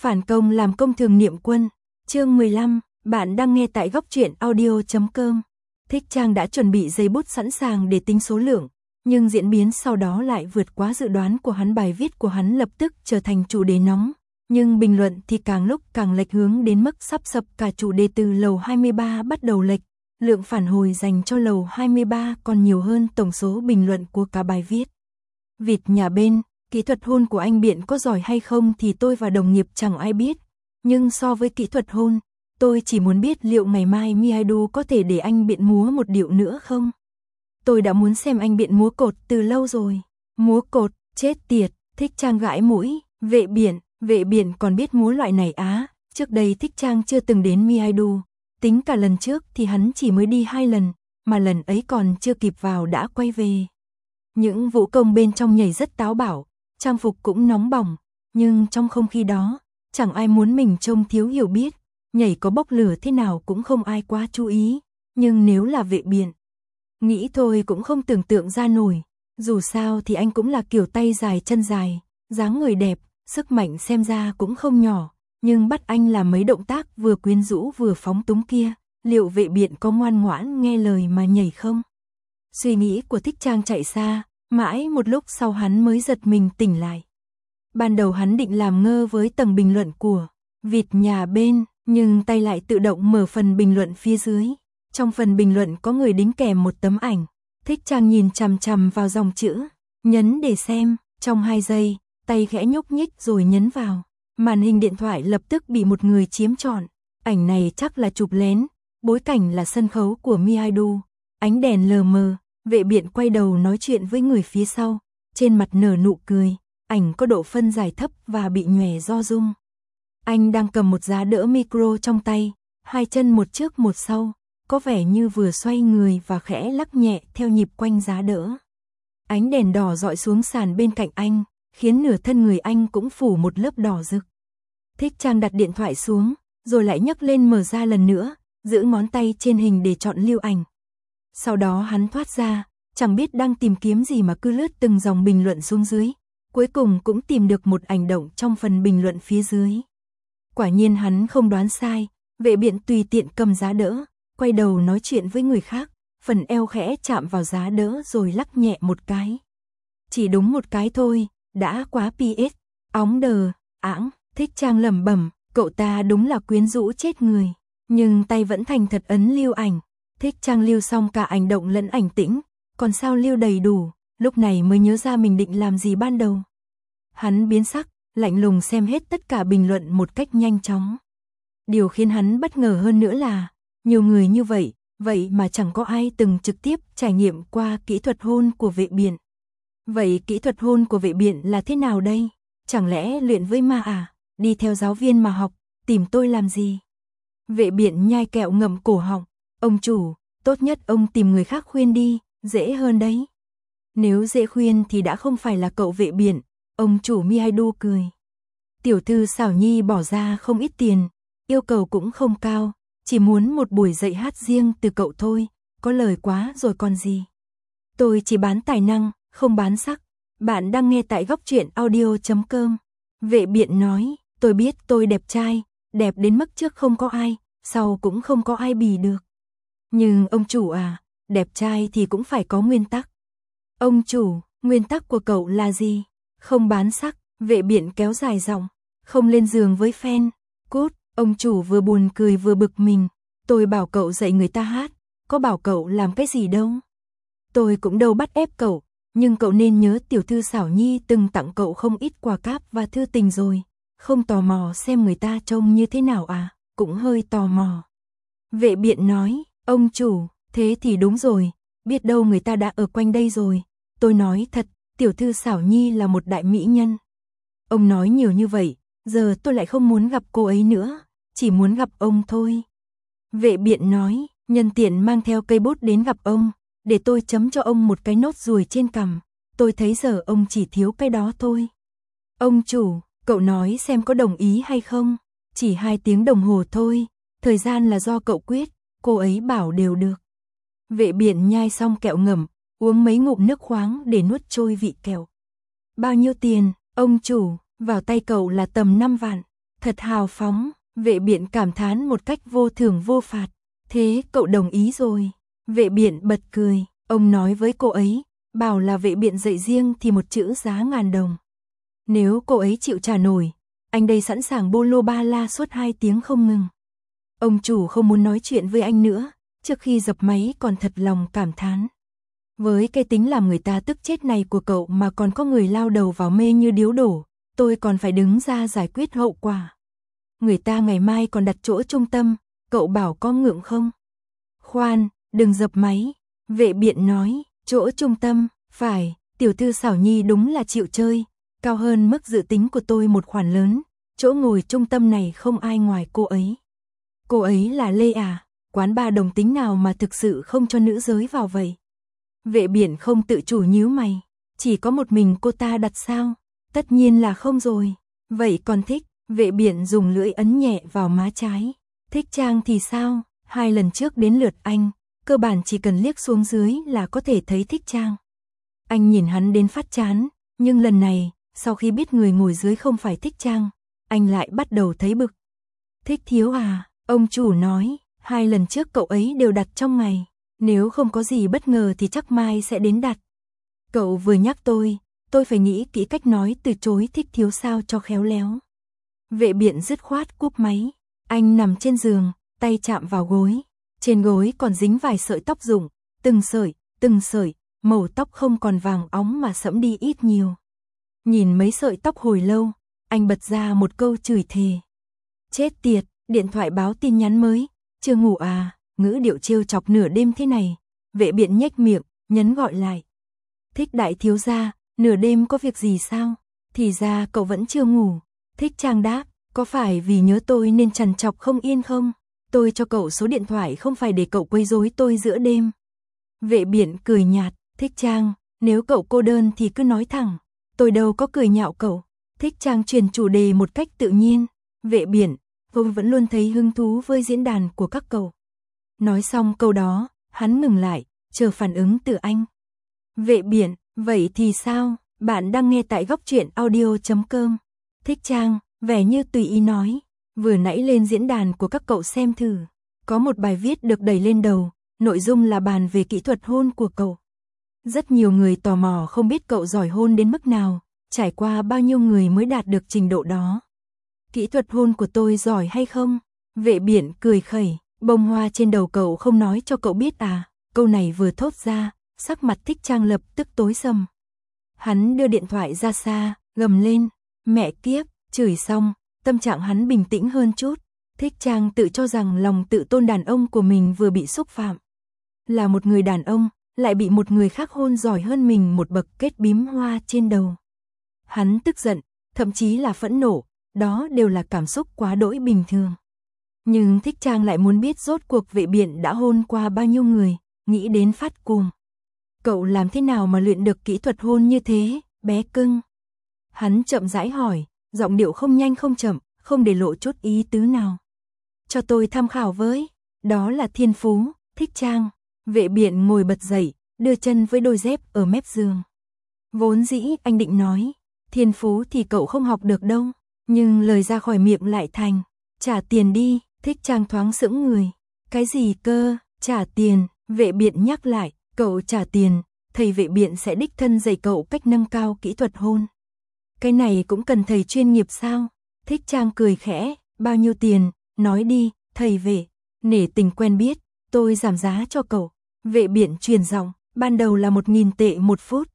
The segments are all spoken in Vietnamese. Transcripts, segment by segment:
Phản công làm công thường niệm quân. Chương 15, bạn đang nghe tại góc truyện audio.com. Thích Trang đã chuẩn bị giấy bút sẵn sàng để tính số lượng, nhưng diễn biến sau đó lại vượt quá dự đoán của hắn. Bài viết của hắn lập tức trở thành chủ đề nóng, nhưng bình luận thì càng lúc càng lệch hướng đến mức sắp sập cả chủ đề. Từ lầu 23 bắt đầu lệch, lượng phản hồi dành cho lầu 23 còn nhiều hơn tổng số bình luận của cả bài viết. Vịt nhà bên, kỹ thuật hôn của anh Biện có giỏi hay không thì tôi và đồng nghiệp chẳng ai biết, nhưng so với kỹ thuật hôn, tôi chỉ muốn biết liệu ngày mai Mihaidu có thể để anh Biện múa một điệu nữa không? Tôi đã muốn xem anh Biện múa cột từ lâu rồi. Múa cột, chết tiệt. Thích Trang gãi mũi. Vệ Biện còn biết múa loại này á? Trước đây Thích Trang chưa từng đến Mihaidu, tính cả lần trước thì hắn chỉ mới đi 2 lần, mà lần ấy còn chưa kịp vào đã quay về. Những vũ công bên trong nhảy rất táo bạo, trang phục cũng nóng bỏng, nhưng trong không khí đó, chẳng ai muốn mình trông thiếu hiểu biết, nhảy có bốc lửa thế nào cũng không ai quá chú ý, nhưng nếu là Vệ Biện, nghĩ thôi cũng không tưởng tượng ra nổi, dù sao thì anh cũng là kiểu tay dài chân dài, dáng người đẹp, sức mạnh xem ra cũng không nhỏ, nhưng bắt anh làm mấy động tác vừa quyến rũ vừa phóng túng kia, liệu Vệ Biện có ngoan ngoãn nghe lời mà nhảy không? Suy nghĩ của Thích Trang chạy xa, mãi một lúc sau hắn mới giật mình tỉnh lại. Ban đầu hắn định làm ngơ với tầng bình luận của vịt nhà bên, nhưng tay lại tự động mở phần bình luận phía dưới. Trong phần bình luận có người đính kèm một tấm ảnh. Thích Trang nhìn chằm chằm vào dòng chữ, nhấn để xem, trong 2 giây, tay khẽ nhúc nhích rồi nhấn vào. Màn hình điện thoại lập tức bị một người chiếm trọn. Ảnh này chắc là chụp lén, bối cảnh là sân khấu của Mihaidu, ánh đèn lờ mờ. Vệ Biện quay đầu nói chuyện với người phía sau, trên mặt nở nụ cười, ảnh có độ phân giải thấp và bị nhòe do rung. Anh đang cầm một giá đỡ micro trong tay, 2 chân một trước một sau, có vẻ như vừa xoay người và khẽ lắc nhẹ theo nhịp quanh giá đỡ. Ánh đèn đỏ dọi xuống sàn bên cạnh anh, khiến nửa thân người anh cũng phủ một lớp đỏ rực. Thích Trang đặt điện thoại xuống, rồi lại nhấc lên mở ra lần nữa, giữ ngón tay trên hình để chọn lưu ảnh. Sau đó hắn thoát ra, chẳng biết đang tìm kiếm gì mà cứ lướt từng dòng bình luận xuống dưới, cuối cùng cũng tìm được một ảnh động trong phần bình luận phía dưới. Quả nhiên hắn không đoán sai, Vệ Biện tùy tiện cầm giá đỡ, quay đầu nói chuyện với người khác, phần eo khẽ chạm vào giá đỡ rồi lắc nhẹ một cái. Chỉ đúng một cái thôi, đã quá PS, óng đờ, ãng. Thích Trang lẩm bẩm, cậu ta đúng là quyến rũ chết người, nhưng tay vẫn thành thật ấn lưu ảnh. Thích Trang lưu xong cả ảnh động lẫn ảnh tĩnh, còn sao lưu đầy đủ, lúc này mới nhớ ra mình định làm gì ban đầu. Hắn biến sắc, lạnh lùng xem hết tất cả bình luận một cách nhanh chóng. Điều khiến hắn bất ngờ hơn nữa là, nhiều người như vậy, vậy mà chẳng có ai từng trực tiếp trải nghiệm qua kỹ thuật hôn của Vệ Biện. Vậy kỹ thuật hôn của Vệ Biện là thế nào đây? Chẳng lẽ luyện với ma à? Đi theo giáo viên mà học, tìm tôi làm gì? Vệ Biện nhai kẹo ngậm cổ họng. Ông chủ, tốt nhất ông tìm người khác khuyên đi, dễ hơn đấy. Nếu dễ khuyên thì đã không phải là cậu Vệ Biện, ông chủ Mihaidu cười. Tiểu thư Xảo Nhi bỏ ra không ít tiền, yêu cầu cũng không cao, chỉ muốn một buổi dạy hát riêng từ cậu thôi, có lời quá rồi còn gì. Tôi chỉ bán tài năng, không bán sắc. Bạn đang nghe tại góc truyện audio.com. Vệ Biện nói, tôi biết tôi đẹp trai, đẹp đến mức trước không có ai, sau cũng không có ai bì được. Nhưng ông chủ à, đẹp trai thì cũng phải có nguyên tắc. Ông chủ, nguyên tắc của cậu là gì? Không bán sắc. Vệ Biện kéo dài giọng, không lên giường với fan. Cút. Ông chủ vừa buồn cười vừa bực mình. Tôi bảo cậu dạy người ta hát, có bảo cậu làm cái gì đâu. Tôi cũng đâu bắt ép cậu, nhưng cậu nên nhớ tiểu thư Xảo Nhi từng tặng cậu không ít quà cáp và thư tình rồi. Không tò mò xem người ta trông như thế nào à? Cũng hơi tò mò. Vệ Biện nói, ông chủ, thế thì đúng rồi, biết đâu người ta đã ở quanh đây rồi. Tôi nói thật, tiểu thư Xảo Nhi là một đại mỹ nhân. Ông nói nhiều như vậy, giờ tôi lại không muốn gặp cô ấy nữa, chỉ muốn gặp ông thôi. Vệ Biện nói, nhân tiện mang theo cây bút đến gặp ông, để tôi chấm cho ông một cái nốt ruồi trên cằm. Tôi thấy giờ ông chỉ thiếu cái đó thôi. Ông chủ, cậu nói xem có đồng ý hay không? Chỉ 2 tiếng đồng hồ thôi, thời gian là do cậu quyết, cô ấy bảo đều được. Vệ Biện nhai xong kẹo ngậm, uống mấy ngụm nước khoáng để nuốt trôi vị kẹo. Bao nhiêu tiền, ông chủ? Vào tay cậu là tầm 5 vạn. Thật hào phóng, Vệ Biện cảm thán một cách vô thưởng vô phạt. Thế cậu đồng ý rồi? Vệ Biện bật cười, ông nói với cô ấy, bảo là Vệ Biện dạy riêng thì một chữ giá ngàn đồng. Nếu cô ấy chịu trả nổi, anh đây sẵn sàng bô lô ba la suốt 2 tiếng không ngừng. Ông chủ không muốn nói chuyện với anh nữa, trước khi dập máy còn thật lòng cảm thán. Với cái tính làm người ta tức chết này của cậu mà còn có người lao đầu vào mê như điếu đổ, tôi còn phải đứng ra giải quyết hậu quả. Người ta ngày mai còn đặt chỗ trung tâm, cậu bảo có ngượng không? Khoan, đừng dập máy. Vệ Biện nói, chỗ trung tâm, phải, tiểu thư Xảo Nhi đúng là chịu chơi, cao hơn mức dự tính của tôi một khoản lớn, chỗ ngồi trung tâm này không ai ngoài cô ấy. Cô ấy là Lê à, quán bar đồng tính nào mà thực sự không cho nữ giới vào vậy? Vệ Biện không tự chủ nhíu mày, chỉ có một mình cô ta đặt sao? Tất nhiên là không rồi. Vậy còn Thích? Vệ Biện dùng lưỡi ấn nhẹ vào má trái. Thích Trang thì sao? 2 lần trước đến lượt anh, cơ bản chỉ cần liếc xuống dưới là có thể thấy Thích Trang. Anh nhìn hắn đến phát chán, nhưng lần này, sau khi biết người ngồi dưới không phải Thích Trang, anh lại bắt đầu thấy bực. Thích thiếu à, ông chủ nói, 2 lần trước cậu ấy đều đặt trong ngày, nếu không có gì bất ngờ thì chắc mai sẽ đến đặt. Cậu vừa nhắc tôi phải nghĩ kỹ cách nói từ chối Thích thiếu sao cho khéo léo. Vệ Biện dứt khoát cúp máy, anh nằm trên giường, tay chạm vào gối, trên gối còn dính vài sợi tóc rụng, từng sợi, màu tóc không còn vàng óng mà sẫm đi ít nhiều. Nhìn mấy sợi tóc hồi lâu, anh bật ra một câu chửi thề. Chết tiệt, điện thoại báo tin nhắn mới, chưa ngủ à, ngữ điệu trêu chọc nửa đêm thế này. Vệ Biện nhếch miệng, nhấn gọi lại. Thích đại thiếu gia, nửa đêm có việc gì sao? Thì ra cậu vẫn chưa ngủ. Thích Trang đáp, có phải vì nhớ tôi nên trằn trọc không yên không? Tôi cho cậu số điện thoại không phải để cậu quấy rối tôi giữa đêm. Vệ Biện cười nhạt, Thích Trang, nếu cậu cô đơn thì cứ nói thẳng. Tôi đâu có cười nhạo cậu. Thích Trang chuyển chủ đề một cách tự nhiên. Vệ Biện, tôi vẫn luôn thấy hứng thú với diễn đàn của các cậu. Nói xong câu đó, hắn ngừng lại, chờ phản ứng từ anh. Vệ Biện, vậy thì sao? Bạn đang nghe tại góc truyện audio.com. Thích Trang, vẻ như tùy ý nói, vừa nãy lên diễn đàn của các cậu xem thử. Có một bài viết được đẩy lên đầu, nội dung là bàn về kỹ thuật hôn của cậu. Rất nhiều người tò mò không biết cậu giỏi hôn đến mức nào, trải qua bao nhiêu người mới đạt được trình độ đó. Kỹ thuật hôn của tôi giỏi hay không? Vệ Biện cười khẩy, bông hoa trên đầu cậu không nói cho cậu biết à? Câu này vừa thốt ra, sắc mặt Thích Trang lập tức tối sầm. Hắn đưa điện thoại ra xa, gầm lên, mẹ kiếp, chửi xong, tâm trạng hắn bình tĩnh hơn chút. Thích Trang tự cho rằng lòng tự tôn đàn ông của mình vừa bị xúc phạm. Là một người đàn ông, lại bị một người khác hôn giỏi hơn mình một bậc kết bím hoa trên đầu. Hắn tức giận, thậm chí là phẫn nộ, đó đều là cảm xúc quá đỗi bình thường. Nhưng Thích Trang lại muốn biết rốt cuộc Vệ Biện đã hôn qua bao nhiêu người, nghĩ đến phát cuồng. Cậu làm thế nào mà luyện được kỹ thuật hôn như thế, bé cưng? Hắn chậm rãi hỏi, giọng điệu không nhanh không chậm, không để lộ chút ý tứ nào. Cho tôi tham khảo với, đó là thiên phú. Thích Trang. Vệ Biện ngồi bật dậy, đưa chân với đôi dép ở mép giường. Vốn dĩ anh định nói, thiên phú thì cậu không học được đâu, nhưng lời ra khỏi miệng lại thành, trả tiền đi. Thích Trang thoáng sững người. Cái gì cơ, trả tiền? Vệ Biện nhắc lại, cậu trả tiền, thầy Vệ Biện sẽ đích thân dạy cậu cách nâng cao kỹ thuật hôn. Cái này cũng cần thầy chuyên nghiệp sao? Thích Trang cười khẽ, bao nhiêu tiền, nói đi, thầy Vệ, nể tình quen biết, tôi giảm giá cho cậu. Vệ Biện truyền giọng, ban đầu là 1.000 tệ một phút,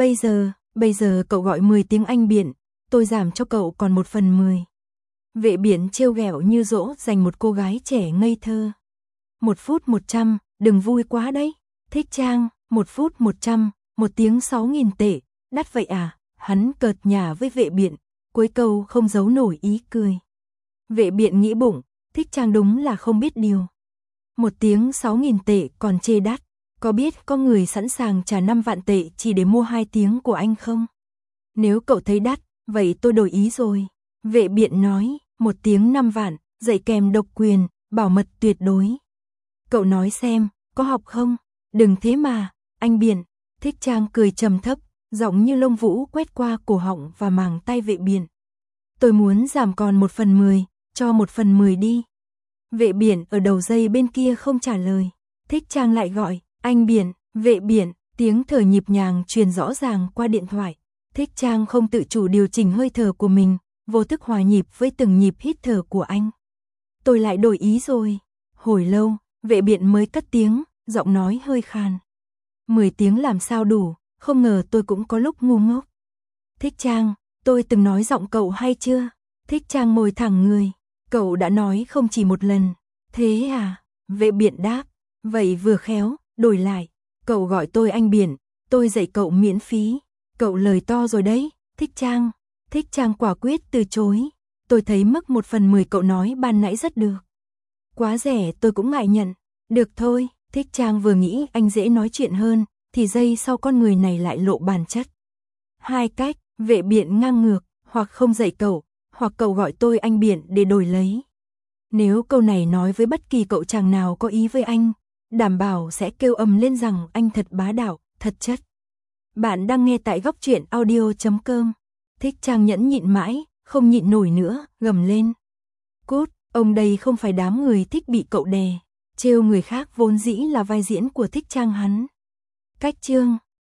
bây giờ cậu gọi 10 tiếng Anh Biện, tôi giảm cho cậu còn 1/10. Vệ Biện trêu ghẹo như dỗ dành một cô gái trẻ ngây thơ. 1 phút 100, đừng vui quá đấy. Thích Trang, 1 phút 100, 1 tiếng 6.000 tệ, đắt vậy à? Hắn cợt nhả với Vệ Biện, cuối câu không giấu nổi ý cười. Vệ Biện nghĩ bụng, Thích Trang đúng là không biết điều. 1 tiếng 6.000 tệ còn chê đắt, có biết có người sẵn sàng trả 5 vạn tệ chỉ để mua 2 tiếng của anh không? Nếu cậu thấy đắt, vậy tôi đổi ý rồi. Vệ Biện nói, 1 tiếng 5 vạn, dạy kèm độc quyền, bảo mật tuyệt đối. Cậu nói xem, có học không? Đừng thế mà, anh Biện. Thích Trang cười trầm thấp, giọng như lông vũ quét qua cổ họng và màng tay Vệ Biện. Tôi muốn giảm còn 1/10, cho 1/10 đi. Vệ Biển ở đầu dây bên kia không trả lời. Thích Trang lại gọi, anh Biển, Vệ Biển, tiếng thở nhịp nhàng truyền rõ ràng qua điện thoại. Thích Trang không tự chủ điều chỉnh hơi thở của mình, vô thức hòa nhịp với từng nhịp hít thở của anh. Tôi lại đổi ý rồi. Hồi lâu, Vệ Biển mới cất tiếng, giọng nói hơi khàn. 10 tiếng làm sao đủ, không ngờ tôi cũng có lúc ngu ngốc. Thích Trang, tôi từng nói giọng cậu hay chưa? Thích Trang ngồi thẳng người. Cậu đã nói không chỉ một lần. Thế à? Vệ Biển đáp. Vậy vừa khéo, đổi lại. Cậu gọi tôi anh Biển, tôi dạy cậu miễn phí. Cậu lời to rồi đấy, Thích Trang. Thích Trang quả quyết từ chối. Tôi thấy mức 1/10 cậu nói ban nãy rất được. Quá rẻ tôi cũng ngại nhận. Được thôi, Thích Trang vừa nghĩ anh dễ nói chuyện hơn, thì giây sau con người này lại lộ bản chất. Hai cách, Vệ Biển ngang ngược, hoặc không dạy cậu, hoặc cậu gọi tôi anh Biển để đổi lấy. Nếu câu này nói với bất kỳ cậu chàng nào có ý với anh, đảm bảo sẽ kêu ầm lên rằng anh thật bá đạo, thật chất. Bạn đang nghe tại góc truyện audio.com. Thích Trang nhẫn nhịn mãi, không nhịn nổi nữa, gầm lên. Cút, ông đây không phải đám người thích bị cậu đè. Trêu người khác vốn dĩ là vai diễn của Thích Trang hắn. Cách chương